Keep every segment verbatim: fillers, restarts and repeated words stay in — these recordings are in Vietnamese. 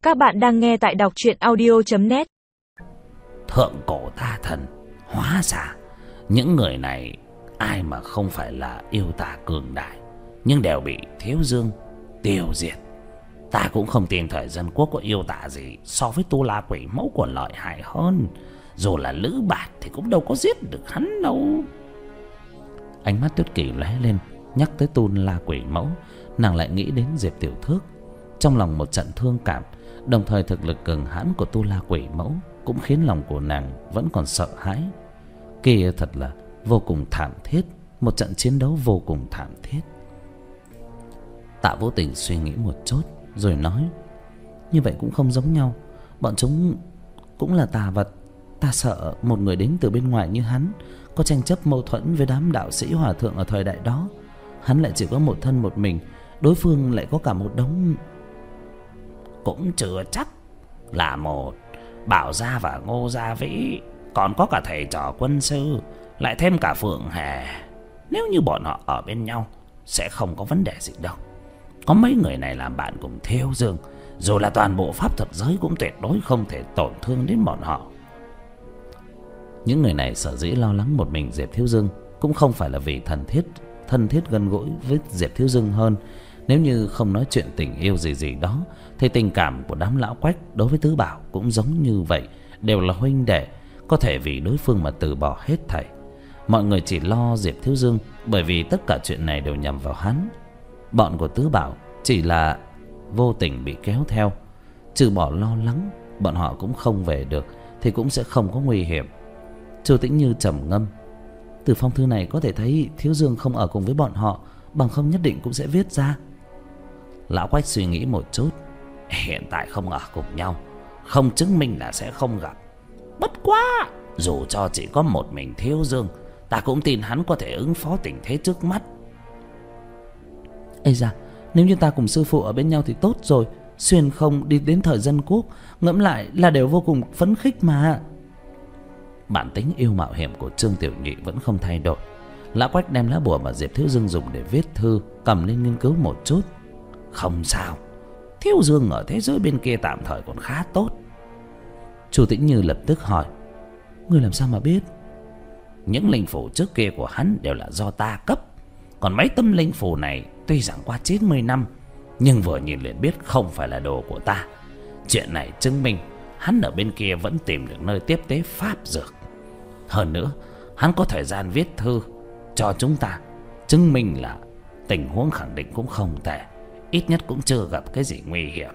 Các bạn đang nghe tại đọc truyện audio chấm net. Thượng cổ tà thần, hóa ra những người này ai mà không phải là yêu tà cường đại, nhưng đều bị Thiếu Dương tiêu diệt. Ta cũng không tin thời dân quốc có yêu tà gì so với Tu La Quỷ Mẫu còn lợi hại hơn. Dù là Lữ Bạt thì cũng đâu có giết được hắn đâu. Ánh mắt Tuyết Kỳ lóe lên, nhắc tới Tu La Quỷ Mẫu, nàng lại nghĩ đến Diệp Tiểu Thước. Trong lòng một trận thương cảm, đồng thời thực lực cường hãn của Tu La Quỷ Mẫu cũng khiến lòng của nàng vẫn còn sợ hãi. Kia thật là vô cùng thảm thiết, một trận chiến đấu vô cùng thảm thiết. Tạ Vô Tình suy nghĩ một chút rồi nói: như vậy cũng không giống nhau. Bọn chúng cũng là tà vật. Ta sợ một người đến từ bên ngoài như hắn có tranh chấp mâu thuẫn với đám đạo sĩ hòa thượng ở thời đại đó. Hắn lại chỉ có một thân một mình, đối phương lại có cả một đống. Cũng chưa chắc là một Bảo Gia và Ngô Gia Vĩ, còn có cả thầy trò quân sư, lại thêm cả Phượng Hề. Nếu như bọn họ ở bên nhau sẽ không có vấn đề gì đâu. Có mấy người này làm bạn cùng Thiếu Dương, dù là toàn bộ pháp thuật giới cũng tuyệt đối không thể tổn thương đến bọn họ. Những người này sở dĩ lo lắng một mình Diệp Thiếu Dương cũng không phải là vì thân thiết thân thiết gần gũi với Diệp Thiếu Dương hơn. Nếu như không nói chuyện tình yêu gì gì đó thì tình cảm của đám lão Quách đối với Tứ Bảo cũng giống như vậy, đều là huynh đệ, có thể vì đối phương mà từ bỏ hết thảy. Mọi người chỉ lo Diệp Thiếu Dương bởi vì tất cả chuyện này đều nhằm vào hắn. Bọn của Tứ Bảo chỉ là vô tình bị kéo theo. Trừ bỏ lo lắng bọn họ cũng không về được thì cũng sẽ không có nguy hiểm. Chu Tĩnh Như trầm ngâm: từ phong thư này có thể thấy Thiếu Dương không ở cùng với bọn họ, bằng không nhất định cũng sẽ viết ra. Lão Quách suy nghĩ một chút: hiện tại không ở cùng nhau không chứng minh là sẽ không gặp. Bất quá dù cho chỉ có một mình Thiếu Dương, ta cũng tin hắn có thể ứng phó tình thế trước mắt. Ây da, nếu như ta cùng sư phụ ở bên nhau thì tốt rồi. Xuyên không đi đến thời dân quốc, ngẫm lại là đều vô cùng phấn khích mà. Bản tính yêu mạo hiểm của Trương Tiểu Nhị vẫn không thay đổi. Lão Quách đem lá bùa mà Diệp Thiếu Dương dùng để viết thư cầm lên nghiên cứu một chút. Không sao, Thiếu Dương ở thế giới bên kia tạm thời còn khá tốt. Chu Tĩnh Như lập tức hỏi: ngươi làm sao mà biết? Những linh phù trước kia của hắn đều là do ta cấp. Còn mấy tấm linh phù này tuy rằng qua chín mươi năm, nhưng vừa nhìn liền biết không phải là đồ của ta. Chuyện này chứng minh hắn ở bên kia vẫn tìm được nơi tiếp tế pháp dược. Hơn nữa hắn có thời gian viết thư cho chúng ta, chứng minh là tình huống khẳng định cũng không tệ, ít nhất cũng chưa gặp cái gì nguy hiểm.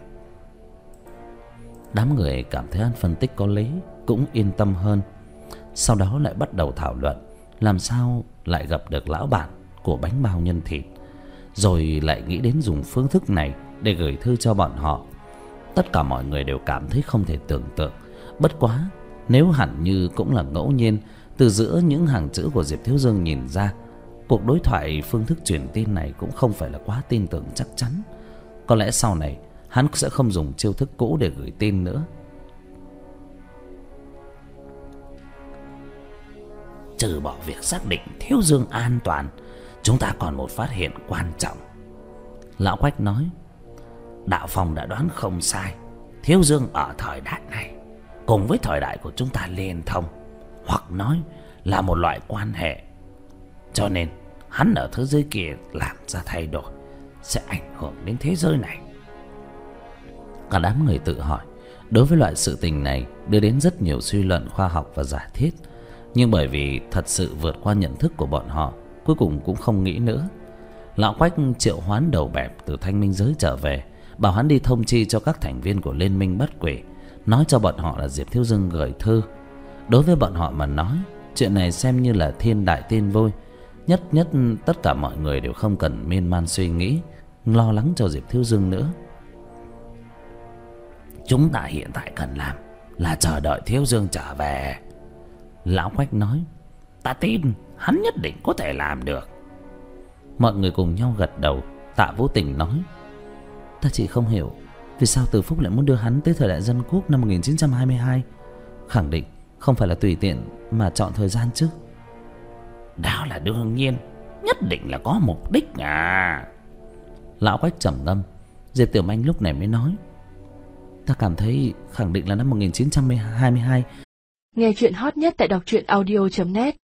Đám người cảm thấy hắn phân tích có lý, cũng yên tâm hơn. Sau đó lại bắt đầu thảo luận làm sao lại gặp được lão bản của bánh bao nhân thịt, rồi lại nghĩ đến dùng phương thức này để gửi thư cho bọn họ. Tất cả mọi người đều cảm thấy không thể tưởng tượng. Bất quá nếu hẳn như cũng là ngẫu nhiên, từ giữa những hàng chữ của Diệp Thiếu Dương nhìn ra, cuộc đối thoại phương thức truyền tin này cũng không phải là quá tin tưởng chắc chắn. Có lẽ sau này hắn sẽ không dùng chiêu thức cũ để gửi tin nữa. Trừ bỏ việc xác định Thiếu Dương an toàn, chúng ta còn một phát hiện quan trọng. Lão Quách nói: Đạo Phong đã đoán không sai. Thiếu Dương ở thời đại này cùng với thời đại của chúng ta liên thông, hoặc nói là một loại quan hệ. Cho nên hắn ở thế giới kia làm ra thay đổi sẽ ảnh hưởng đến thế giới này. Cả đám người tự hỏi. Đối với loại sự tình này đưa đến rất nhiều suy luận khoa học và giả thiết, nhưng bởi vì thật sự vượt qua nhận thức của bọn họ, cuối cùng cũng không nghĩ nữa. Lão Quách triệu hoán đầu bẹp từ Thanh Minh giới trở về, bảo hắn đi thông chi cho các thành viên của Liên Minh Bất Quỷ, nói cho bọn họ là Diệp Thiếu Dương gửi thư. Đối với bọn họ mà nói, chuyện này xem như là thiên đại tin vui. Nhất nhất tất cả mọi người đều không cần miên man suy nghĩ, lo lắng cho Diệp Thiếu Dương nữa. Chúng ta hiện tại cần làm là chờ đợi Thiếu Dương trở về. Lão Quách nói: ta tin hắn nhất định có thể làm được. Mọi người cùng nhau gật đầu. Tạ Vô Tình nói: ta chỉ không hiểu vì sao Từ Phúc lại muốn đưa hắn tới thời đại dân quốc năm một nghìn chín trăm hai mươi hai. Khẳng định không phải là tùy tiện mà chọn thời gian chứ. Đó là đương nhiên, nhất định là có mục đích à. Lão Quách trầm ngâm. Diệp Tiểu Manh lúc này mới nói: Ta cảm thấy khẳng định là năm một nghìn chín trăm hai mươi hai. Nghe chuyện hot nhất tại đọc truyện audio chấm net.